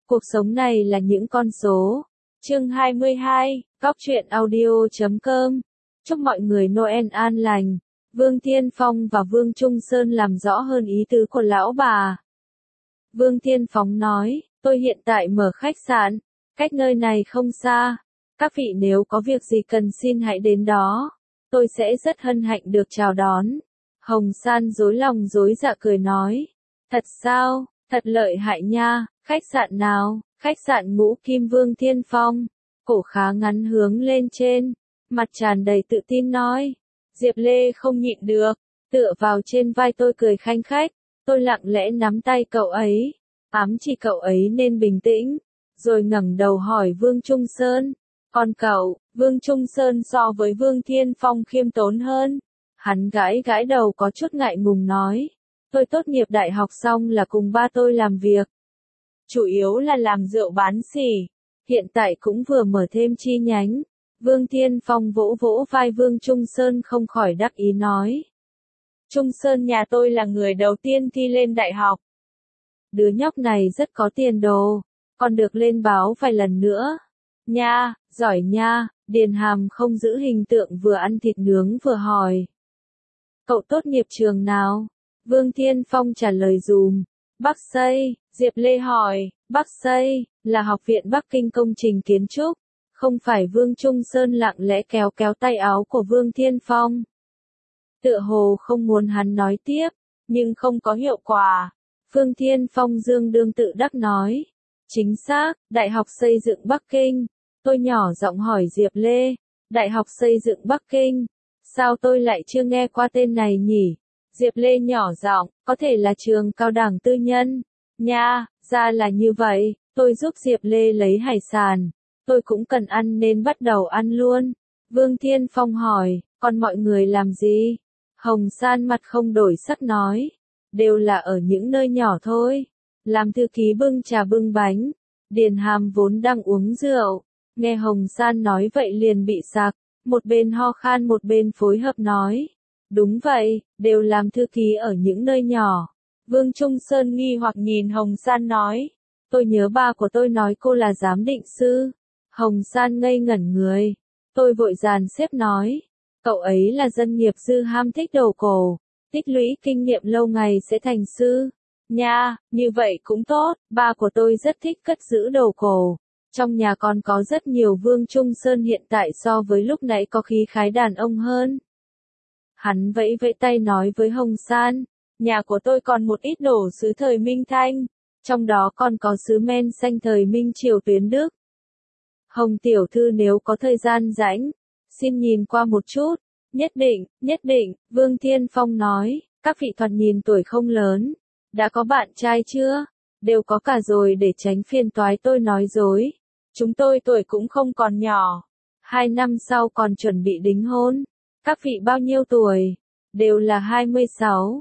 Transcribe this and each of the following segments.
Cuộc sống này là những con số. Chương 22, Góc truyện audio.com. Chúc mọi người Noel an lành. Vương Thiên Phong và Vương Trung Sơn làm rõ hơn ý tứ của lão bà. Vương Thiên Phong nói, tôi hiện tại mở khách sạn, cách nơi này không xa. Các vị nếu có việc gì cần xin hãy đến đó. Tôi sẽ rất hân hạnh được chào đón. Hồng San dối lòng dối dạ cười nói. Thật sao, thật lợi hại nha, khách sạn nào, khách sạn Ngũ Kim. Vương Thiên Phong, cổ khá ngắn hướng lên trên, mặt tràn đầy tự tin nói. Diệp Lê không nhịn được, tựa vào trên vai tôi cười khanh khách, tôi lặng lẽ nắm tay cậu ấy, ám chỉ cậu ấy nên bình tĩnh, rồi ngẩng đầu hỏi Vương Trung Sơn. Còn cậu, Vương Trung Sơn so với Vương Thiên Phong khiêm tốn hơn. Hắn gãi gãi đầu có chút ngại ngùng nói. Tôi tốt nghiệp đại học xong là cùng ba tôi làm việc. Chủ yếu là làm rượu bán xỉ. Hiện tại cũng vừa mở thêm chi nhánh. Vương Thiên Phong vỗ vỗ vai Vương Trung Sơn không khỏi đắc ý nói. Trung Sơn nhà tôi là người đầu tiên thi lên đại học. Đứa nhóc này rất có tiền đồ, còn được lên báo vài lần nữa. Nha, giỏi nha, Điền Hàm không giữ hình tượng vừa ăn thịt nướng vừa hỏi. Cậu tốt nghiệp trường nào? Vương Thiên Phong trả lời dùm. Bắc Xây. Diệp Lê hỏi, Bắc Xây, là học viện Bắc Kinh công trình kiến trúc. Không phải. Vương Trung Sơn lặng lẽ kéo kéo tay áo của Vương Thiên Phong. Tựa hồ không muốn hắn nói tiếp, nhưng không có hiệu quả. Vương Thiên Phong dương đương tự đắc nói. Chính xác, Đại học Xây dựng Bắc Kinh. Tôi nhỏ giọng hỏi Diệp Lê, Đại học Xây dựng Bắc Kinh. Sao tôi lại chưa nghe qua tên này nhỉ? Diệp Lê nhỏ giọng, có thể là trường cao đẳng tư nhân. Nha, ra là như vậy, tôi giúp Diệp Lê lấy hải sản. Tôi cũng cần ăn nên bắt đầu ăn luôn. Vương Thiên Phong hỏi, còn mọi người làm gì? Hồng San mặt không đổi sắc nói, đều là ở những nơi nhỏ thôi. Làm thư ký bưng trà bưng bánh. Điền Hàm vốn đang uống rượu, nghe Hồng San nói vậy liền bị sặc, một bên ho khan một bên phối hợp nói. Đúng vậy, đều làm thư ký ở những nơi nhỏ. Vương Trung Sơn nghi hoặc nhìn Hồng San nói. Tôi nhớ ba của tôi nói cô là giám định sư. Hồng San ngây ngẩn người. Tôi vội dàn xếp nói. Cậu ấy là dân nghiệp dư ham thích đồ cổ. Tích lũy kinh nghiệm lâu ngày sẽ thành sư. Nha, như vậy cũng tốt. Ba của tôi rất thích cất giữ đồ cổ. Trong nhà còn có rất nhiều. Vương Trung Sơn hiện tại so với lúc nãy có khí khái đàn ông hơn. Hắn vẫy vẫy tay nói với Hồng San, nhà của tôi còn một ít đồ sứ thời Minh Thanh, trong đó còn có sứ men xanh thời Minh Triều tuyến Đức. Hồng tiểu thư nếu có thời gian rảnh, xin nhìn qua một chút. Nhất định, Vương Thiên Phong nói, các vị thoạt nhìn tuổi không lớn, đã có bạn trai chưa? Đều có cả rồi, để tránh phiền toái tôi nói dối. Chúng tôi tuổi cũng không còn nhỏ, 2 năm sau còn chuẩn bị đính hôn. Các vị bao nhiêu tuổi? Đều là 26,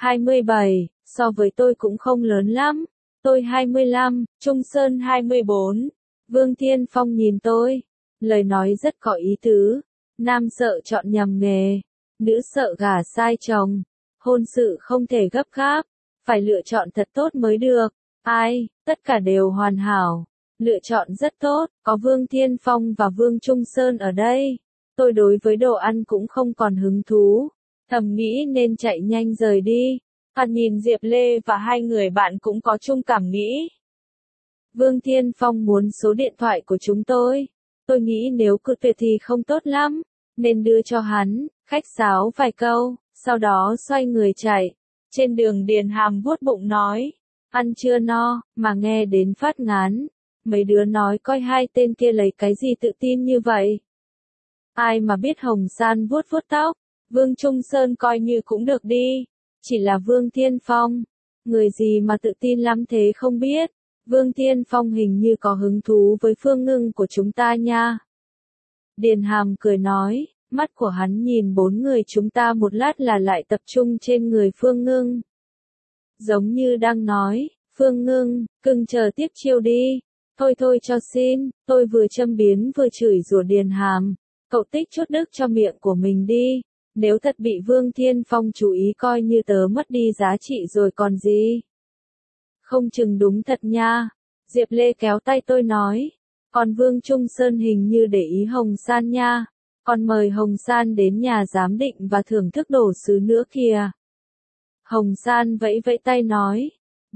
27, so với tôi cũng không lớn lắm. Tôi 25, Trung Sơn 24. Vương Thiên Phong nhìn tôi, lời nói rất có ý tứ. Nam sợ chọn nhầm nghề, nữ sợ gả sai chồng. Hôn sự không thể gấp gáp, phải lựa chọn thật tốt mới được. Ai, tất cả đều hoàn hảo. Lựa chọn rất tốt, có Vương Thiên Phong và Vương Trung Sơn ở đây. Tôi đối với đồ ăn cũng không còn hứng thú, thầm nghĩ nên chạy nhanh rời đi. Hắn nhìn Diệp Lê và hai người bạn cũng có chung cảm nghĩ. Vương Thiên Phong muốn số điện thoại của chúng tôi. Tôi nghĩ nếu cự tuyệt thì không tốt lắm, nên đưa cho hắn, khách sáo vài câu, sau đó xoay người chạy. Trên đường Điền Hàm vuốt bụng nói, ăn chưa no, mà nghe đến phát ngán. Mấy đứa nói coi hai tên kia lấy cái gì tự tin như vậy. Ai mà biết. Hồng San vuốt vuốt tóc, Vương Trung Sơn coi như cũng được đi, chỉ là Vương Thiên Phong, người gì mà tự tin lắm thế không biết. Vương Thiên Phong hình như có hứng thú với Phương Ngưng của chúng ta nha. Điền Hàm cười nói, mắt của hắn nhìn 4 người chúng ta một lát là lại tập trung trên người Phương Ngưng. Giống như đang nói, Phương Ngưng, cưng chờ tiếp chiêu đi. Thôi cho xin, tôi vừa châm biếm vừa chửi rủa Điền Hàm. Cậu tích chút đức cho miệng của mình đi, nếu thật bị Vương Thiên Phong chú ý coi như tớ mất đi giá trị rồi còn gì. Không chừng đúng thật nha. Diệp Lê kéo tay tôi nói, còn Vương Trung Sơn hình như để ý Hồng San nha, còn mời Hồng San đến nhà giám định và thưởng thức đồ sứ nữa kìa. Hồng San vẫy vẫy tay nói,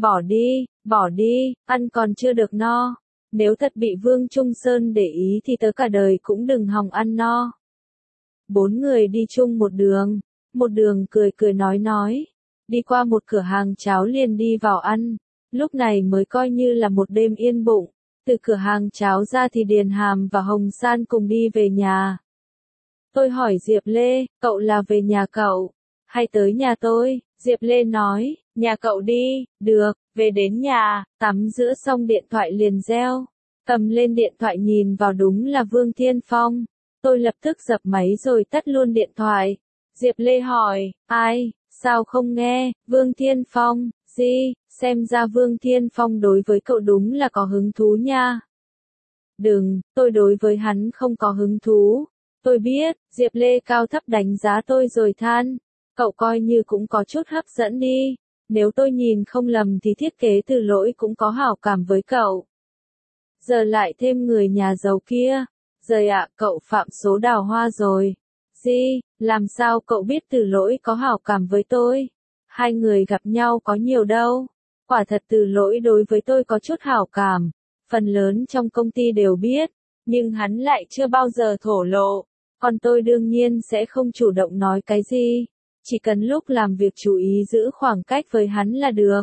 bỏ đi, ăn còn chưa được no. Nếu thật bị Vương Trung Sơn để ý thì tớ cả đời cũng đừng hòng ăn no. 4 người đi chung một đường cười cười nói, đi qua một cửa hàng cháo liền đi vào ăn, lúc này mới coi như là một đêm yên bụng. Từ cửa hàng cháo ra thì Điền Hàm và Hồng San cùng đi về nhà. Tôi hỏi Diệp Lê, cậu là về nhà cậu, hay tới nhà tôi? Diệp Lê nói, nhà cậu đi, được, về đến nhà, tắm rửa xong điện thoại liền reo. Cầm lên điện thoại nhìn vào đúng là Vương Thiên Phong. Tôi lập tức dập máy rồi tắt luôn điện thoại. Diệp Lê hỏi, ai, sao không nghe, Vương Thiên Phong, gì, xem ra Vương Thiên Phong đối với cậu đúng là có hứng thú nha. Đừng, tôi đối với hắn không có hứng thú. Tôi biết, Diệp Lê cao thấp đánh giá tôi rồi than. Cậu coi như cũng có chút hấp dẫn đi. Nếu tôi nhìn không lầm thì thiết kế Từ Lỗi cũng có hảo cảm với cậu. Giờ lại thêm người nhà giàu kia. Giời ạ, cậu phạm số đào hoa rồi. Gì, làm sao cậu biết Từ Lỗi có hảo cảm với tôi? Hai người gặp nhau có nhiều đâu. Quả thật Từ Lỗi đối với tôi có chút hảo cảm. Phần lớn trong công ty đều biết. Nhưng hắn lại chưa bao giờ thổ lộ. Còn tôi đương nhiên sẽ không chủ động nói cái gì. Chỉ cần lúc làm việc chú ý giữ khoảng cách với hắn là được.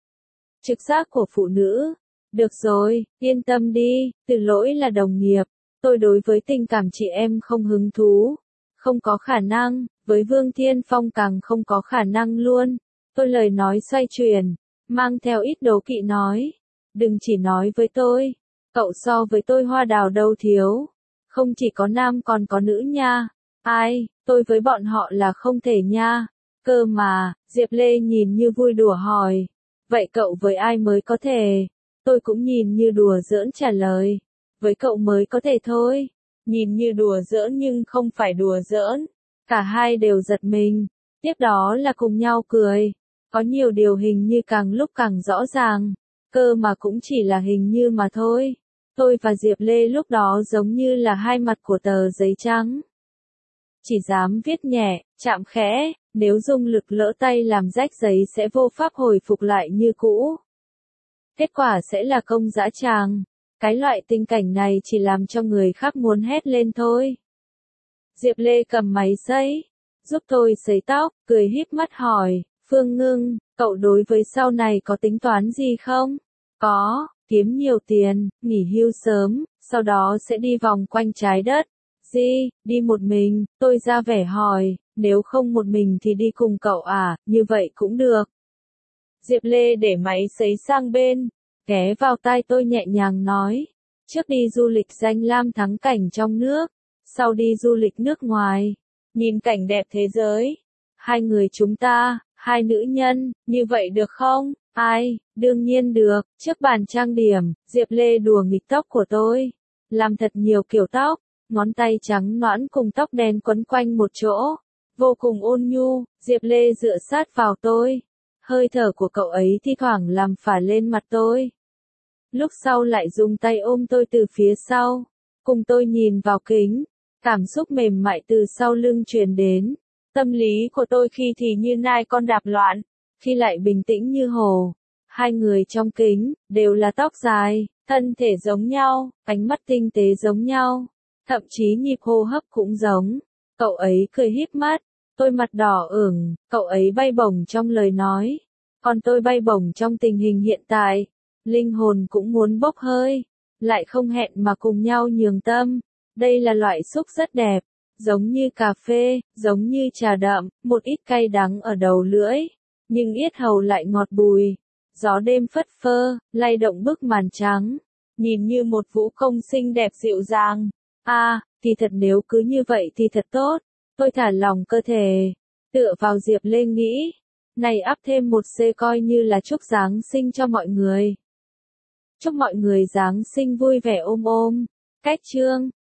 Trực giác của phụ nữ. Được rồi, yên tâm đi, Từ Lỗi là đồng nghiệp. Tôi đối với tình cảm chị em không hứng thú. Không có khả năng, với Vương Thiên Phong càng không có khả năng luôn. Tôi lời nói xoay chuyển, mang theo ít đố kỵ nói. Đừng chỉ nói với tôi, cậu so với tôi hoa đào đâu thiếu. Không chỉ có nam còn có nữ nha. Ai, tôi với bọn họ là không thể nha. Cơ mà, Diệp Lê nhìn như vui đùa hỏi. Vậy cậu với ai mới có thể? Tôi cũng nhìn như đùa giỡn trả lời. Với cậu mới có thể thôi. Nhìn như đùa giỡn nhưng không phải đùa giỡn. Cả hai đều giật mình. Tiếp đó là cùng nhau cười. Có nhiều điều hình như càng lúc càng rõ ràng. Cơ mà cũng chỉ là hình như mà thôi. Tôi và Diệp Lê lúc đó giống như là hai mặt của tờ giấy trắng. Chỉ dám viết nhẹ, chạm khẽ, nếu dùng lực lỡ tay làm rách giấy sẽ vô pháp hồi phục lại như cũ. Kết quả sẽ là công dã tràng. Cái loại tình cảnh này chỉ làm cho người khác muốn hét lên thôi. Diệp Lê cầm máy sấy, giúp tôi sấy tóc, cười híp mắt hỏi, Phương Ngưng, cậu đối với sau này có tính toán gì không? Có, kiếm nhiều tiền, nghỉ hưu sớm, sau đó sẽ đi vòng quanh trái đất. Gì, đi một mình, tôi ra vẻ hỏi, nếu không một mình thì đi cùng cậu à, như vậy cũng được. Diệp Lê để máy sấy sang bên, ghé vào tai tôi nhẹ nhàng nói, trước đi du lịch danh lam thắng cảnh trong nước, sau đi du lịch nước ngoài, nhìn cảnh đẹp thế giới. Hai người chúng ta, hai nữ nhân, như vậy được không? Ai, đương nhiên được. Trước bàn trang điểm, Diệp Lê đùa nghịch tóc của tôi, làm thật nhiều kiểu tóc, ngón tay trắng nõn cùng tóc đen quấn quanh một chỗ, vô cùng ôn nhu. Diệp Lê dựa sát vào tôi, hơi thở của cậu ấy thi thoảng làm phả lên mặt tôi. Lúc sau lại dùng tay ôm tôi từ phía sau, cùng tôi nhìn vào kính, cảm xúc mềm mại từ sau lưng truyền đến. Tâm lý của tôi khi thì như nai con đạp loạn, khi lại bình tĩnh như hồ. Hai người trong kính, đều là tóc dài, thân thể giống nhau, ánh mắt tinh tế giống nhau, thậm chí nhịp hô hấp cũng giống. Cậu ấy cười híp mắt, tôi mặt đỏ ửng, cậu ấy bay bổng trong lời nói, còn tôi bay bổng trong tình hình hiện tại. Linh hồn cũng muốn bốc hơi, lại không hẹn mà cùng nhau nhường tâm. Đây là loại xúc rất đẹp, giống như cà phê, giống như trà đậm, một ít cay đắng ở đầu lưỡi, nhưng yết hầu lại ngọt bùi. Gió đêm phất phơ, lay động bức màn trắng, nhìn như một vũ công xinh đẹp dịu dàng. Thì thật nếu cứ như vậy thì thật tốt. Tôi thả lỏng cơ thể, tựa vào Diệp Lê nghĩ, này ắp thêm một C coi như là chúc Giáng sinh cho mọi người. Chúc mọi người Giáng sinh vui vẻ ôm ôm. Cách chương